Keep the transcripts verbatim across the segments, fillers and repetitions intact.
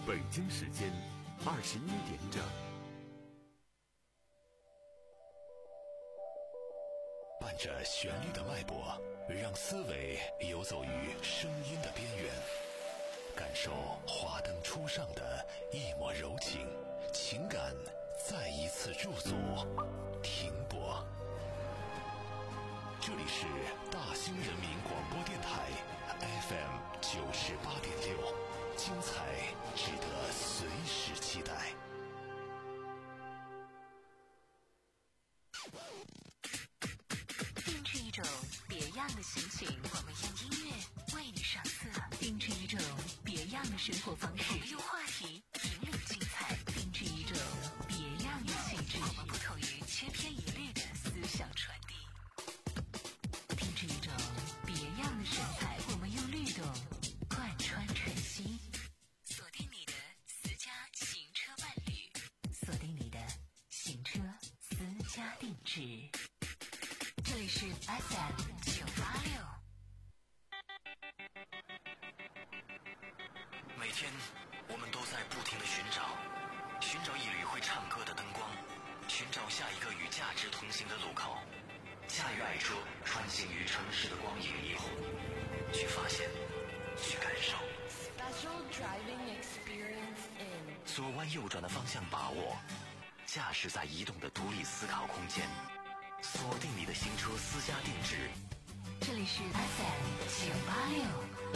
北京时间二十一点整。 伴着旋律的脉搏，让思维游走于声音的边缘，感受华灯初上的一抹柔情，情感再一次驻足停泊。这里是大兴人民广播电台 F M 九十八点六，精彩值得随时期待。 定制一种别样的心情，我们用音乐为你上色；定制一种别样的生活方式，我们用话题引领精彩；定制一种别样的气质，我们不同于千篇一律的思想传递；定制一种别样的神采，我们用律动贯穿晨曦。锁定你的私家行车伴侣，锁定你的行车私家定制。这里是 F M 九八六。 每天我们都在不停地寻找，寻找一缕会唱歌的灯光，寻找下一个与价值同行的路口。驾驭爱车，穿行于城市的光影霓虹，去发现，去感受。 Special driving experience in 左弯右转的方向把握，驾驶在移动的独立思考空间。锁定你的行车私家定制， 这里是 F M 九八六。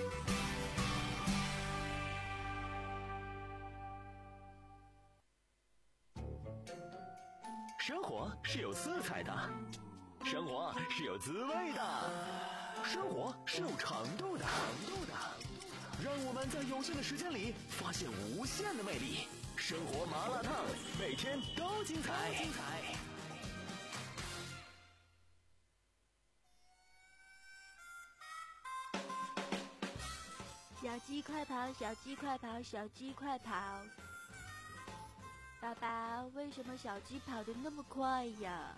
生活是有色彩的，生活是有滋味的，生活是有长度的。让我们在有限的时间里发现无限的魅力。生活麻辣烫，每天都精彩。精彩。 小鸡快跑，小鸡快跑，小鸡快跑！爸爸，为什么小鸡跑得那么快呀？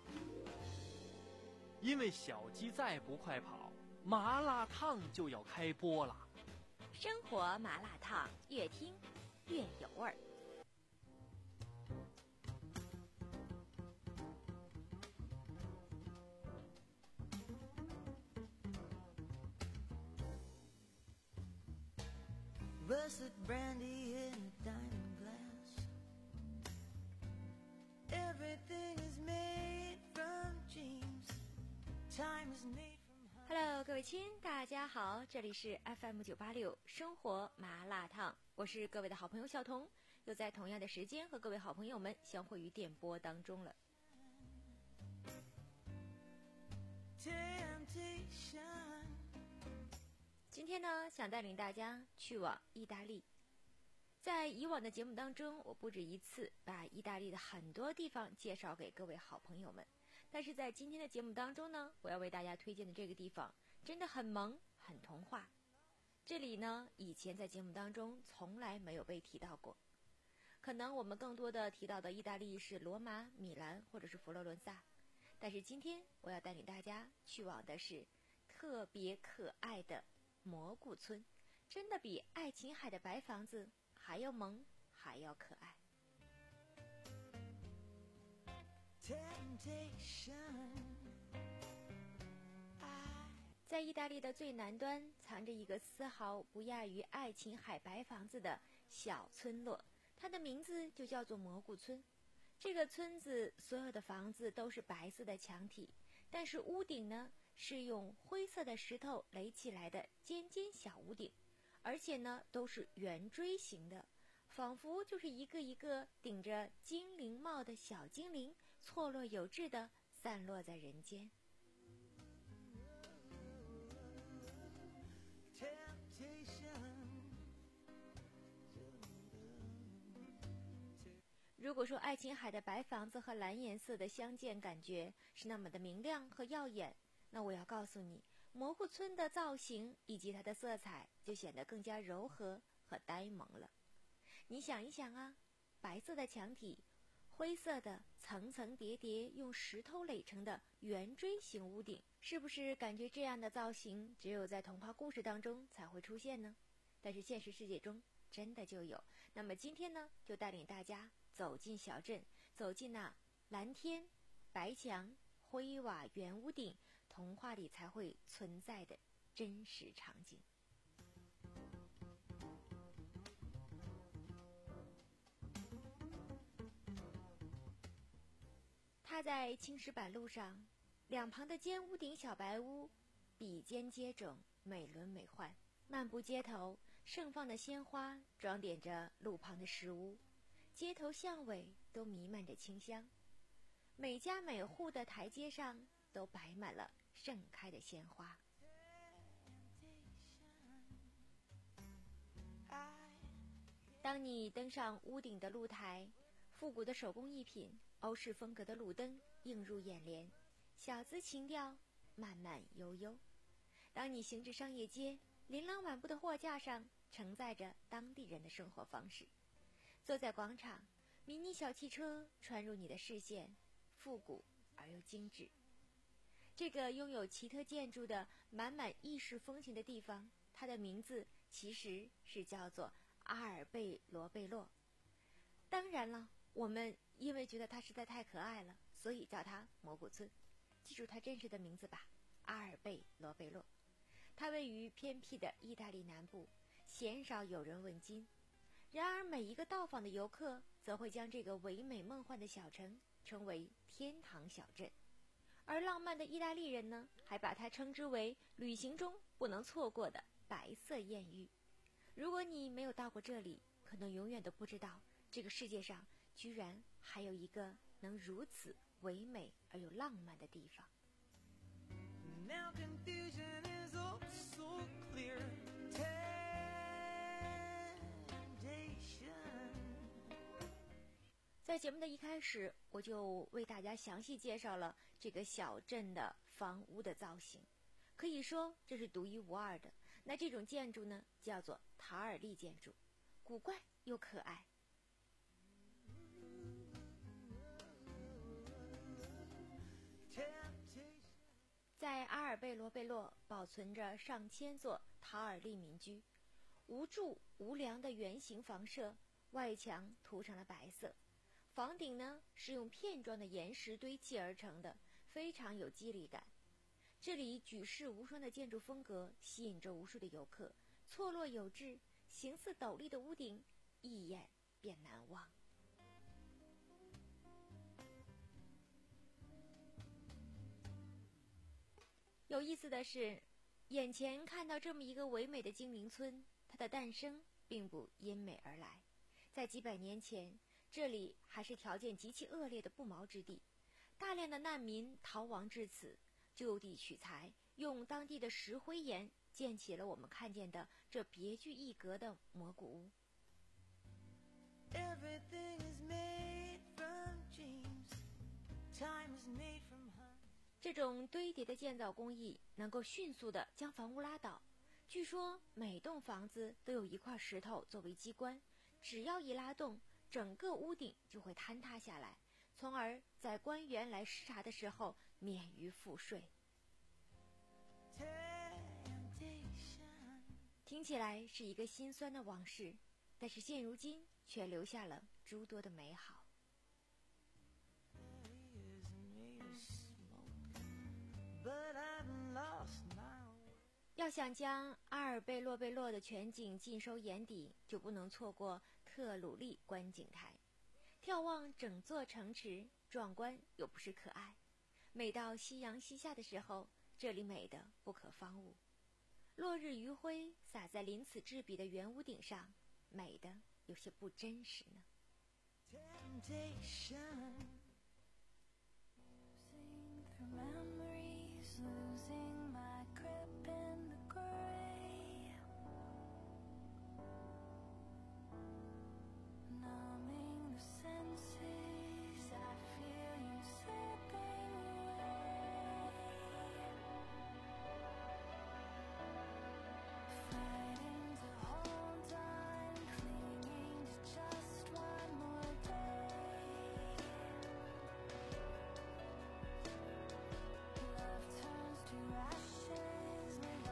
因为小鸡再不快跑，麻辣烫就要开播了。 生活麻辣烫，越听越有味儿。 Russet brandy in a diamond glass. Everything is made from dreams. Time is made from Hello， 各位亲，大家好，这里是 F M 九八六生活麻辣烫，我是各位的好朋友小彤，又在同样的时间和各位好朋友们相会于电波当中了。 temptation. 今天呢，想带领大家去往意大利。在以往的节目当中，我不止一次把意大利的很多地方介绍给各位好朋友们，但是在今天的节目当中呢，我要为大家推荐的这个地方真的很萌，很童话。这里呢，以前在节目当中从来没有被提到过，可能我们更多的提到的意大利是罗马、米兰或者是佛罗伦萨，但是今天我要带领大家去往的是特别可爱的蘑菇村，真的比爱琴海的白房子还要萌，还要可爱。在意大利的最南端，藏着一个丝毫不亚于爱琴海白房子的小村落，它的名字就叫做蘑菇村。这个村子所有的房子都是白色的墙体，但是屋顶呢是用灰色的石头垒起来的尖尖小屋顶，而且呢都是圆锥形的，仿佛就是一个一个顶着精灵帽的小精灵，错落有致地散落在人间。如果说爱琴海的白房子和蓝颜色的相间感觉是那么的明亮和耀眼，那我要告诉你，蘑菇村的造型以及它的色彩就显得更加柔和和呆萌了。你想一想啊，白色的墙体，灰色的层层叠叠用石头垒成的圆锥形屋顶，是不是感觉这样的造型只有在童话故事当中才会出现呢？但是现实世界中真的就有。那么今天呢，就带领大家走进小镇，走进那蓝天、白墙、灰瓦圆屋顶，童话里才会存在的真实场景。踏在青石板路上，两旁的尖屋顶小白屋，比肩接踵，美轮美奂。漫步街头，盛放的鲜花装点着路旁的石屋，街头巷尾都弥漫着清香。每家每户的台阶上都摆满了盛开的鲜花。当你登上屋顶的露台，复古的手工艺品，欧式风格的路灯映入眼帘，小资情调慢慢悠悠。当你行至商业街，琳琅满目的货架上承载着当地人的生活方式。坐在广场，迷你小汽车穿入你的视线，复古而又精致。这个拥有奇特建筑的满满意式风情的地方，它的名字其实是叫做阿尔贝罗贝洛。当然了，我们因为觉得它实在太可爱了，所以叫它蘑菇村。记住它真实的名字吧，阿尔贝罗贝洛。它位于偏僻的意大利南部，鲜少有人问津。然而每一个到访的游客则会将这个唯美梦幻的小城称为天堂小镇，而浪漫的意大利人呢，还把它称之为旅行中不能错过的白色艳遇。如果你没有到过这里，可能永远都不知道这个世界上居然还有一个能如此唯美而又浪漫的地方。 Now confusion is oh so clear. Temptation. 在节目的一开始，我就为大家详细介绍了这个小镇的房屋的造型，可以说这是独一无二的。那这种建筑呢，叫做塔尔利建筑，古怪又可爱。在阿尔贝罗贝洛保存着上千座塔尔利民居，无柱无梁的圆形房舍，外墙涂上了白色，房顶呢是用片状的岩石堆砌而成的，非常有肌理感。这里举世无双的建筑风格吸引着无数的游客，错落有致，形似斗笠的屋顶一眼便难忘。有意思的是，眼前看到这么一个唯美的精灵村，它的诞生并不因美而来。在几百年前，这里还是条件极其恶劣的不毛之地，大量的难民逃亡至此，就地取材，用当地的石灰岩建起了我们看见的这别具一格的蘑菇屋。 Everything is made from dreams. Time is made from honey. 这种堆叠的建造工艺能够迅速地将房屋拉倒。据说每栋房子都有一块石头作为机关，只要一拉动，整个屋顶就会坍塌下来，从而在官员来视察的时候免于赋税。听起来是一个心酸的往事，但是现如今却留下了诸多的美好。要想将阿尔贝洛贝洛的全景尽收眼底，就不能错过特鲁利观景台。眺望整座城池，壮观又不失可爱。每到夕阳西下的时候，这里美得不可方物。落日余晖洒在鳞次栉比的圆屋顶上，美得有些不真实呢。 Losing my grip in the gray, numbing the senses, I feel you slipping away, fighting to hold on, clinging to just one more day. Love turns to ashes when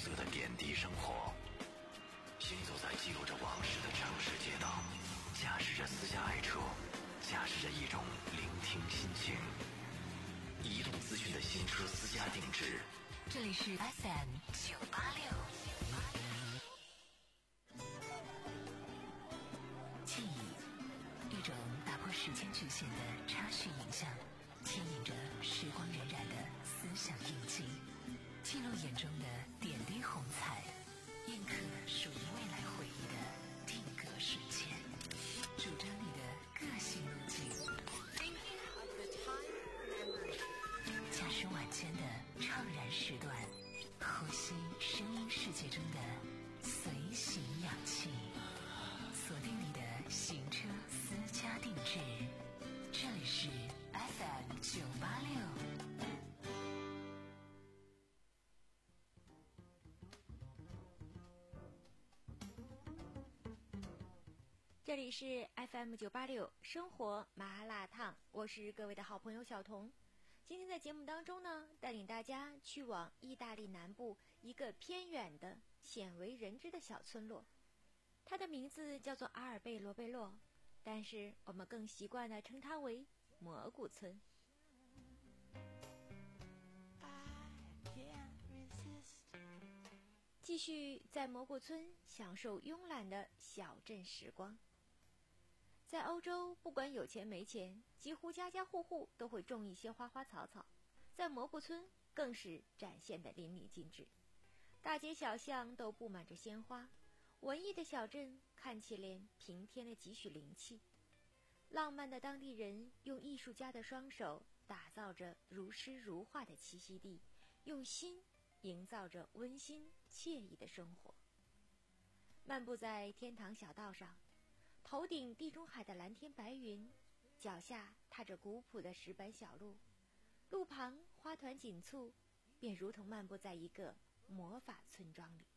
色的点滴生活，行走在记录着往事的城市街道，驾驶着私家爱车，驾驶着一种聆听心情。移动资讯的新车私家定制， 这里是 F M 九八六。记忆，一种打破时间局限的插叙影像，牵引着时光荏苒的思想印记，记录眼中的点滴红彩，印刻属于未来回忆的定格瞬间，主张你的个性路径。驾驶晚间的怅然时段，呼吸声音世界中的随行氧气，锁定你的行车私家定制，这里是 F M 九八六。 这里是 F M 九八六生活麻辣烫，我是各位的好朋友小童。今天在节目当中呢，带领大家去往意大利南部一个偏远的鲜为人知的小村落，它的名字叫做阿尔贝罗贝洛，但是我们更习惯地称它为蘑菇村。继续在蘑菇村享受慵懒的小镇时光。在欧洲，不管有钱没钱，几乎家家户户都会种一些花花草草，在蘑菇村更是展现得淋漓尽致。大街小巷都布满着鲜花，文艺的小镇看起来平添了几许灵气。浪漫的当地人用艺术家的双手打造着如诗如画的栖息地，用心营造着温馨惬意的生活。漫步在天堂小道上，头顶地中海的蓝天白云，脚下踏着古朴的石板小路，路旁花团锦簇，便如同漫步在一个魔法村庄里。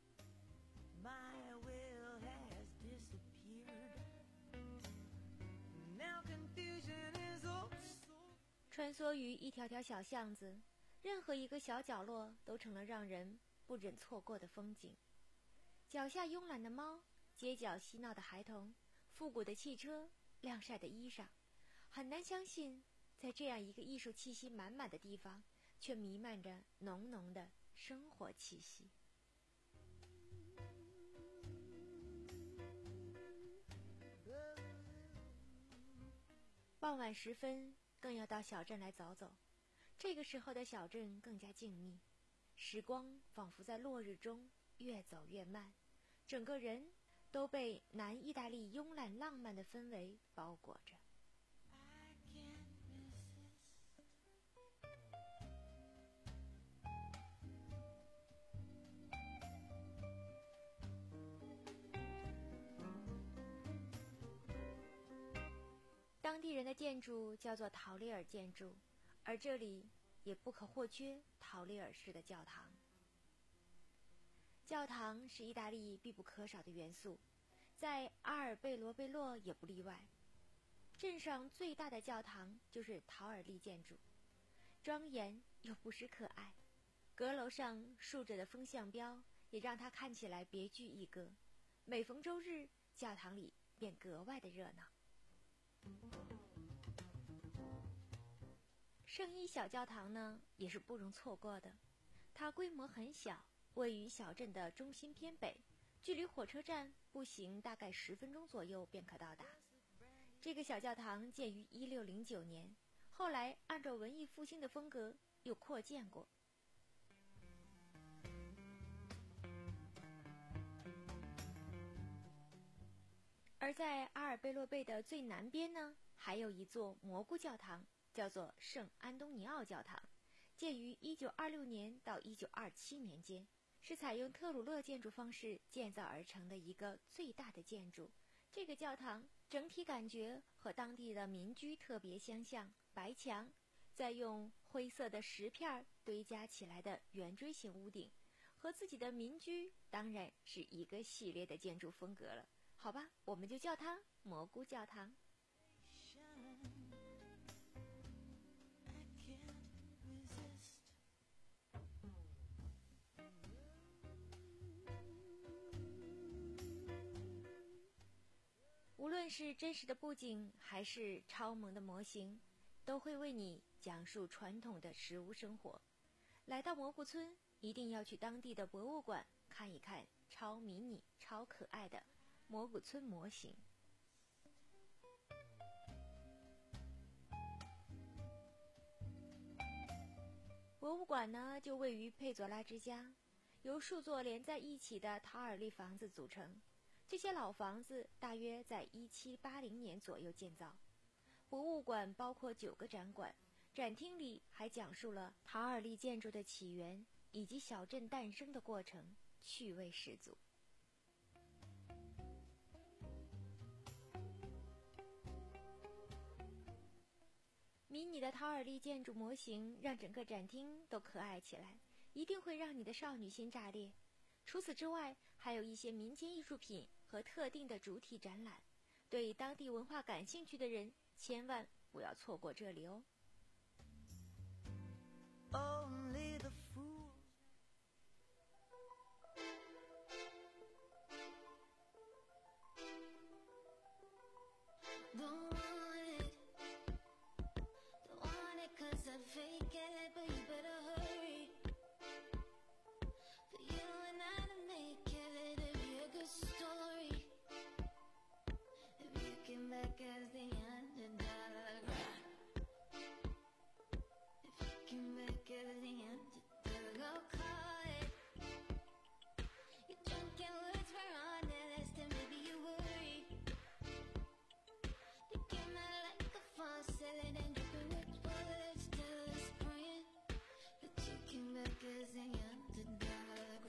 My will has disappeared. Now confusion is also 穿梭于一条条小巷子，任何一个小角落都成了让人不忍错过的风景。脚下慵懒的猫，街角嬉闹的孩童，复古的汽车，晾晒的衣裳，很难相信，在这样一个艺术气息满满的地方，却弥漫着浓浓的生活气息。傍晚时分，更要到小镇来走走。这个时候的小镇更加静谧，时光仿佛在落日中越走越慢，整个人都被南意大利慵懒浪漫的氛围包裹着。当地人的建筑叫做陶里尔建筑，而这里也不可或缺陶里尔式的教堂。教堂是意大利必不可少的元素，在阿尔贝罗贝洛也不例外。镇上最大的教堂就是陶尔利建筑，庄严又不失可爱。阁楼上竖着的风向标也让它看起来别具一格。每逢周日，教堂里便格外的热闹。圣伊小教堂呢，也是不容错过的。它规模很小，位于小镇的中心偏北，距离火车站步行大概十分钟左右便可到达。这个小教堂建于一六零九年，后来按照文艺复兴的风格又扩建过。而在阿尔贝洛贝的最南边呢，还有一座蘑菇教堂，叫做圣安东尼奥教堂，建于一九二六年到一九二七年间，是采用特鲁勒建筑方式建造而成的一个最大的建筑。这个教堂整体感觉和当地的民居特别相像，白墙，再用灰色的石片堆加起来的圆锥形屋顶，和自己的民居当然是一个系列的建筑风格了。好吧，我们就叫它蘑菇教堂。 无论是真实的布景还是超萌的模型，都会为你讲述传统的食物生活。来到蘑菇村，一定要去当地的博物馆看一看超迷你、超可爱的蘑菇村模型。博物馆呢，就位于佩佐拉之家，由数座连在一起的陶尔利房子组成。这些老房子大约在一七八零年左右建造。博物馆包括九个展馆，展厅里还讲述了陶尔利建筑的起源以及小镇诞生的过程，趣味十足。迷你的陶尔利建筑模型让整个展厅都可爱起来，一定会让你的少女心炸裂。除此之外，还有一些民间艺术品和特定的主题展览，对当地文化感兴趣的人千万不要错过这里哦。 Only the fool. Don't want it, don't want it 'cause I fake it, but you better hurry. For you and I to make it, it'd be a good story. If you came back as the underdog, if you came back as the underdog, I'll call it. Your drunken words were honest, and maybe you worry. They came out like a faucet and dripping with words till it's spraying. But you came back as the underdog.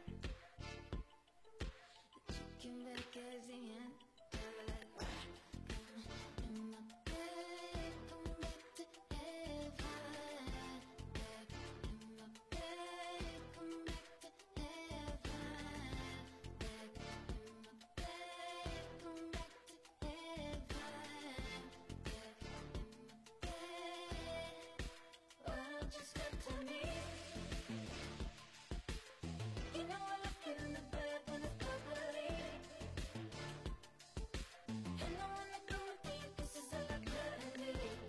But you came back as the underdog. In my bed, come back to heaven. Back in my bed, come back to heaven. Back in my bed, come back to heaven. Back in my bed. Why don't you step to me? You know I look in the bed when it's bubbly. And I wanna come with you, this is all I could need.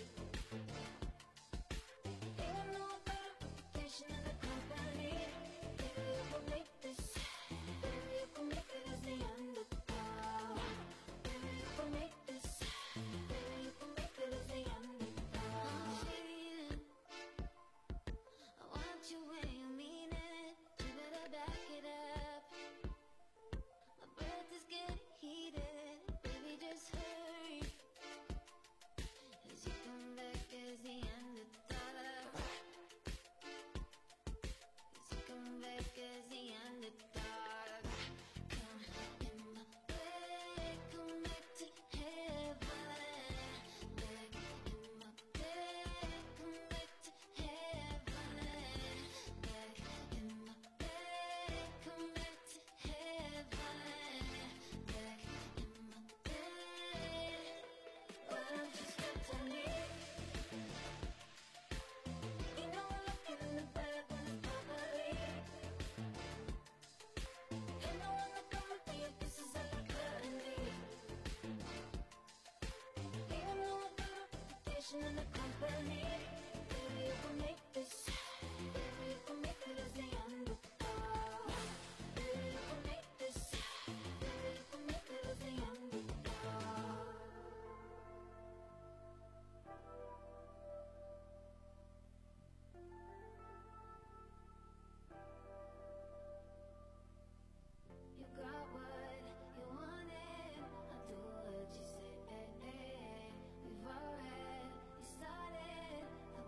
Even though I got a reputation in the company, baby you can make this. Baby you can make it as the underdog. Baby you can make this. Baby you can make it as the underdog. I'm cheating. I want you when you mean it. You better back it up. My breath is getting heated. Baby, just hurry. As you come back as the underdog. As you come back as the underdog. Come in my bed, come back to heaven. Back in my bed, come back to heaven. Back in my bed, come back to heaven. Back in my bed. Why don't you step to me? You know I look in the bed when it's bubbly. And I wanna come with you, this is all I could need. Even though I got a reputation in the company, baby you can make this. Baby you can make it as the underdog. Baby you can make this. Baby you can make it as the underdog. You got what you wanted, I'll do what you say. We've already started,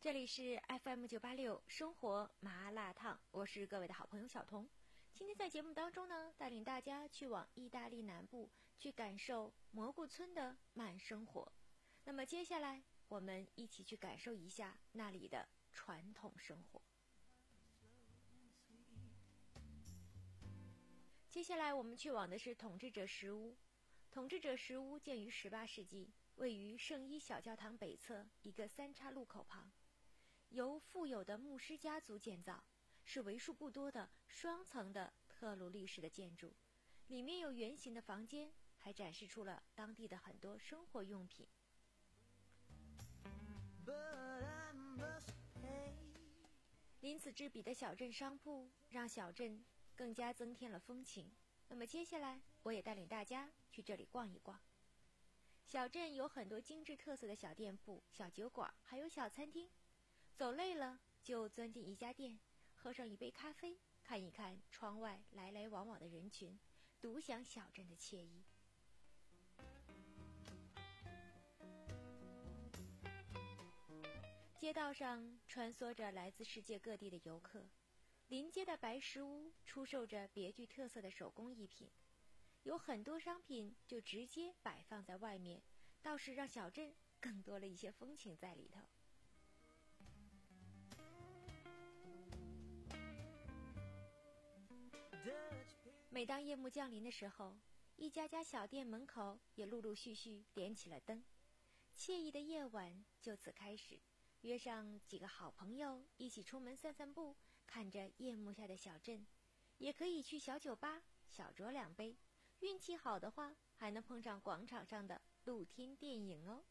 这里是 F M 九八六生活麻辣烫，我是各位的好朋友小彤。今天在节目当中呢，带领大家去往意大利南部，去感受蘑菇村的慢生活。那么接下来，我们一起去感受一下那里的传统生活。接下来我们去往的是统治者石屋。统治者石屋建于十八世纪，位于圣伊小教堂北侧一个三岔路口旁，由富有的牧师家族建造，是为数不多的双层的特鲁利式的建筑，里面有圆形的房间，还展示出了当地的很多生活用品。鳞次栉比的小镇商铺让小镇更加增添了风情。那么接下来我也带领大家去这里逛一逛。小镇有很多精致特色的小店铺、小酒馆，还有小餐厅。走累了就钻进一家店，喝上一杯咖啡，看一看窗外来来往往的人群，独享小镇的惬意。街道上穿梭着来自世界各地的游客，临街的白石屋出售着别具特色的手工艺品，有很多商品就直接摆放在外面，倒是让小镇更多了一些风情在里头。每当夜幕降临的时候，一家家小店门口也陆陆续续点起了灯，惬意的夜晚就此开始。约上几个好朋友一起出门散散步，看着夜幕下的小镇，也可以去小酒吧小酌两杯，运气好的话还能碰上广场上的露天电影哦。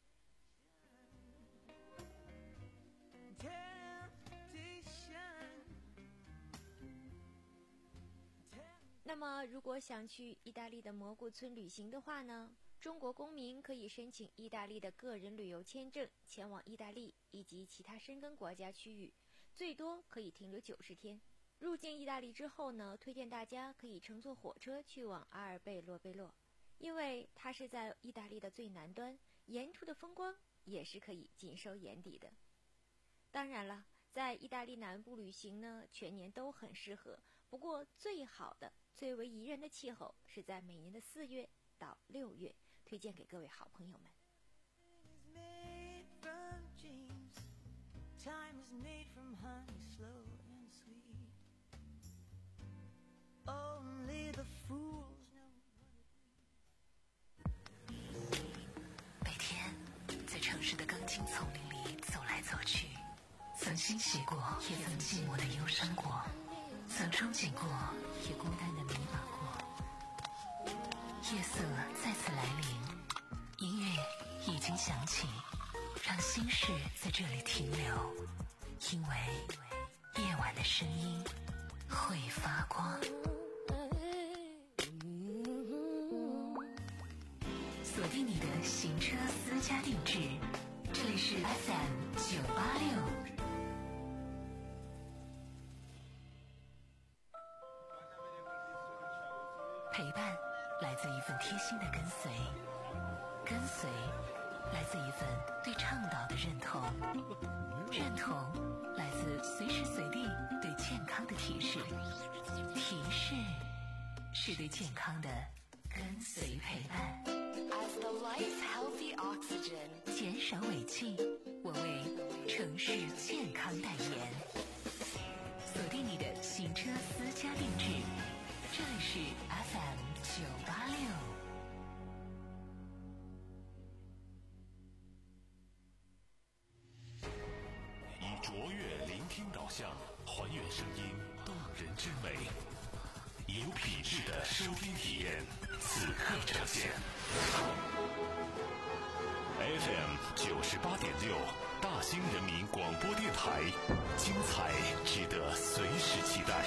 那么如果想去意大利的蘑菇村旅行的话呢，中国公民可以申请意大利的个人旅游签证，前往意大利以及其他申根国家区域，最多可以停留九十天。入境意大利之后呢，推荐大家可以乘坐火车去往阿尔贝洛贝洛，因为它是在意大利的最南端，沿途的风光也是可以尽收眼底的。当然了，在意大利南部旅行呢，全年都很适合，不过最好的、最为宜人的气候是在每年的四月到六月，推荐给各位好朋友们。 Time is made from honey, slow and sweet. Only the fools know what it means. 每天在城市的钢筋丛林里走来走去，曾欣喜过，也曾寂寞的忧伤过，曾憧憬过，也孤单的迷茫过。夜色再次来临，音乐已经响起，让心事在这里停留，因为夜晚的声音会发光。锁定你的行车私家定制，这里是 F M 九八六。陪伴来自一份贴心的跟随，跟随来自一份对倡导的认同，认同来自随时随地对健康的提示，提示是对健康的跟随陪伴。As the lights healthy oxygen， 减少尾气，我为城市健康代言。锁定你的行车私家定制，这里是 F M 九八六。 以卓越聆听导向，还原声音动人之美，以有品质的收听体验，此刻呈现。F M 九十八点六，大兴人民广播电台，精彩值得随时期待。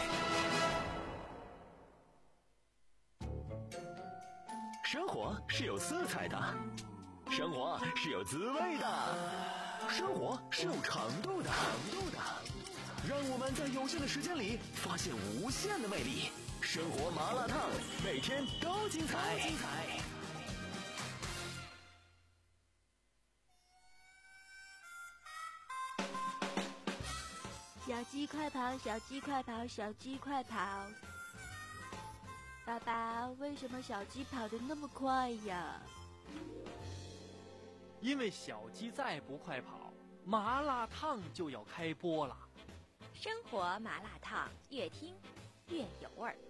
生活是有色彩的，生活是有滋味的，生活是有长度的，长度的。让我们在有限的时间里发现无限的魅力。生活麻辣烫，每天都精彩。精彩。 小鸡快跑，小鸡快跑，小鸡快跑。爸爸，为什么小鸡跑得那么快呀？ 因为小鸡再不快跑，麻辣烫就要开播了。 生活麻辣烫，越听越有味儿。